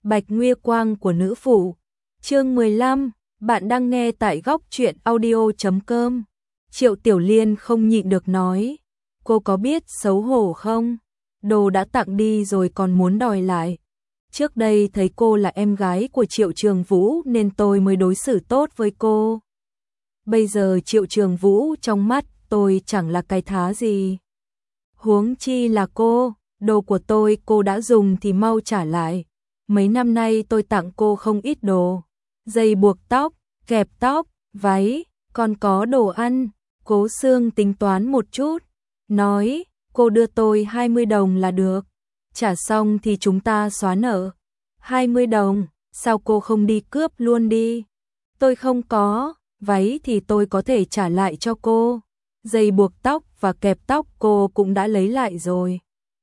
Bạch Nguy Quang của nữ phụ. Chương 15, bạn đang nghe tại góc truyện audio.com. Triệu Tiểu Liên không nhịn được nói, cô có biết xấu hổ không? Đồ đã tặng đi rồi còn muốn đòi lại. Trước đây thấy cô là em gái của Triệu Trường Vũ nên tôi mới đối xử tốt với cô. Bây giờ Triệu Trường Vũ trong mắt tôi chẳng là cái thá gì. Huống chi là cô, đồ của tôi cô đã dùng thì mau trả lại. Mấy năm nay tôi tặng cô không ít đồ. Dây buộc tóc, kẹp tóc, váy, còn có đồ ăn. Cố Sương tính toán một chút, nói, cô đưa tôi 20 đồng là được. Trả xong thì chúng ta xóa nợ. 20 đồng, sao cô không đi cướp luôn đi? Tôi không có, váy thì tôi có thể trả lại cho cô. Dây buộc tóc và kẹp tóc cô cũng đã lấy lại rồi.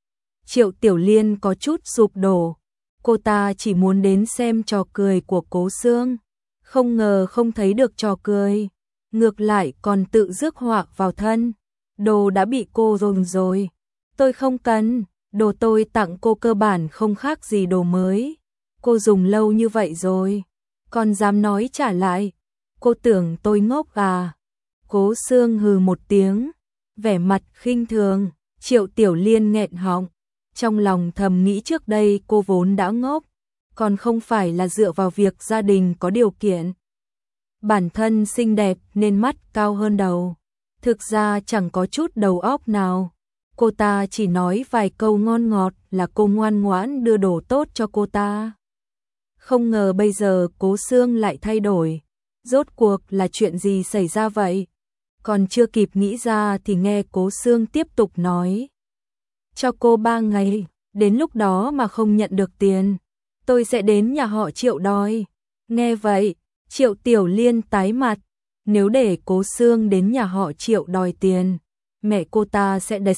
Triệu Tiểu Liên có chút sụp đổ. Cô ta chỉ muốn đến xem trò cười của Cố Sương. Không ngờ không thấy được trò cười. Ngược lại còn tự rước họa vào thân. Đồ đã bị cô dùng rồi. Tôi không cần, đồ tôi tặng cô cơ bản không khác gì đồ mới. Cô dùng lâu như vậy rồi, còn dám nói trả lại. Cô tưởng tôi ngốc à? Cố Sương hừ một tiếng, vẻ mặt khinh thường. Triệu Tiểu Liên nghẹn họng, trong lòng thầm nghĩ trước đây cô vốn đã ngốc, còn không phải là dựa vào việc gia đình có điều kiện. Bản thân xinh đẹp nên mắt cao hơn đầu, thực ra chẳng có chút đầu óc nào. Cô ta chỉ nói vài câu ngon ngọt là cô ngoan ngoãn đưa đồ tốt cho cô ta. Không ngờ bây giờ Cố Sương lại thay đổi. Rốt cuộc là chuyện gì xảy ra vậy? Còn chưa kịp nghĩ ra thì nghe Cố Sương tiếp tục nói. Cho cô 3 ngày, đến lúc đó mà không nhận được tiền, tôi sẽ đến nhà họ Triệu đòi. Nghe vậy, Triệu Tiểu Liên tái mặt. Nếu để Cố Sương đến nhà họ Triệu đòi tiền, mẹ cô ta sẽ đệt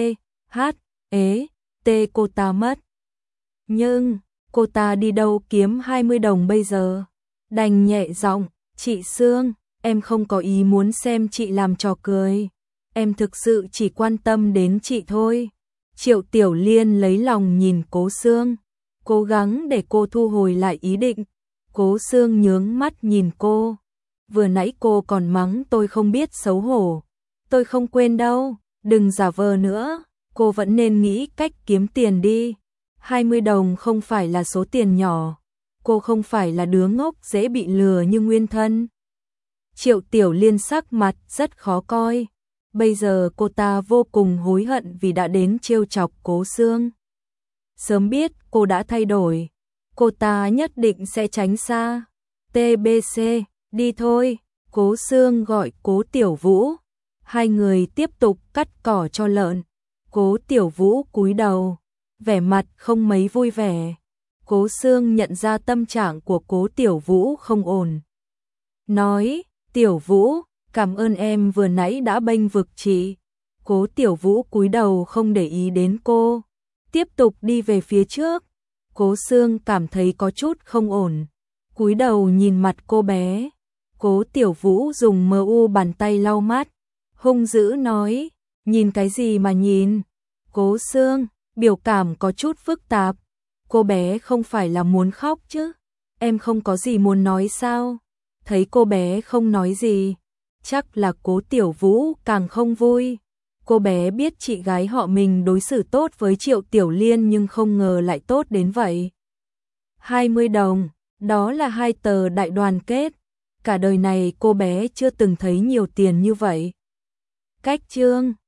tê cô ta mất. Nhưng, cô ta đi đâu kiếm 20 đồng bây giờ? Đành nhẹ giọng, chị Sương, em không có ý muốn xem chị làm trò cười. Em thực sự chỉ quan tâm đến chị thôi. Triệu Tiểu Liên lấy lòng nhìn Cố Sương, cố gắng để cô thu hồi lại ý định. Cố Sương nhướng mắt nhìn cô. Vừa nãy cô còn mắng tôi không biết xấu hổ. Tôi không quên đâu, đừng giả vờ nữa. Cô vẫn nên nghĩ cách kiếm tiền đi. 20 đồng không phải là số tiền nhỏ. Cô không phải là đứa ngốc dễ bị lừa như Nguyên Thân. Triệu Tiểu Liên sắc mặt rất khó coi. Bây giờ cô ta vô cùng hối hận vì đã đến trêu chọc Cố Sương. Sớm biết cô đã thay đổi, cô ta nhất định sẽ tránh xa. TBC, đi thôi. Cố Sương gọi Cố Tiểu Vũ. Hai người tiếp tục cắt cỏ cho lợn. Cố Tiểu Vũ cúi đầu, vẻ mặt không mấy vui vẻ. Cố Sương nhận ra tâm trạng của Cố Tiểu Vũ không ổn. Nói, Tiểu Vũ, cảm ơn em vừa nãy đã bênh vực chị. Cố Tiểu Vũ cúi đầu không để ý đến cô, tiếp tục đi về phía trước. Cố Sương cảm thấy có chút không ổn, cúi đầu nhìn mặt cô bé. Cố Tiểu Vũ dùng bàn tay lau mắt, hung dữ nói, nhìn cái gì mà nhìn? Cố Sương, biểu cảm có chút phức tạp. Cô bé không phải là muốn khóc chứ? Em không có gì muốn nói sao? Thấy cô bé không nói gì, chắc là Cố Tiểu Vũ càng không vui. Cô bé biết chị gái họ mình đối xử tốt với Triệu Tiểu Liên nhưng không ngờ lại tốt đến vậy. 20 đồng, đó là 2 tờ đại đoàn kết. Cả đời này cô bé chưa từng thấy nhiều tiền như vậy. Cách chương